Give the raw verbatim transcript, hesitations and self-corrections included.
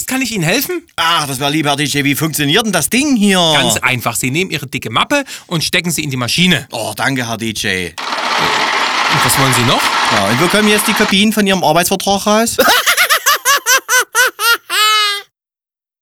kann ich Ihnen helfen? Ach, das wäre lieb, Herr D J. Wie funktioniert denn das Ding hier? Ganz einfach. Sie nehmen Ihre dicke Mappe und stecken sie in die Maschine. Oh, danke, Herr D J. Und was wollen Sie noch? Ja, und wo kommen jetzt die Kopien von Ihrem Arbeitsvertrag raus?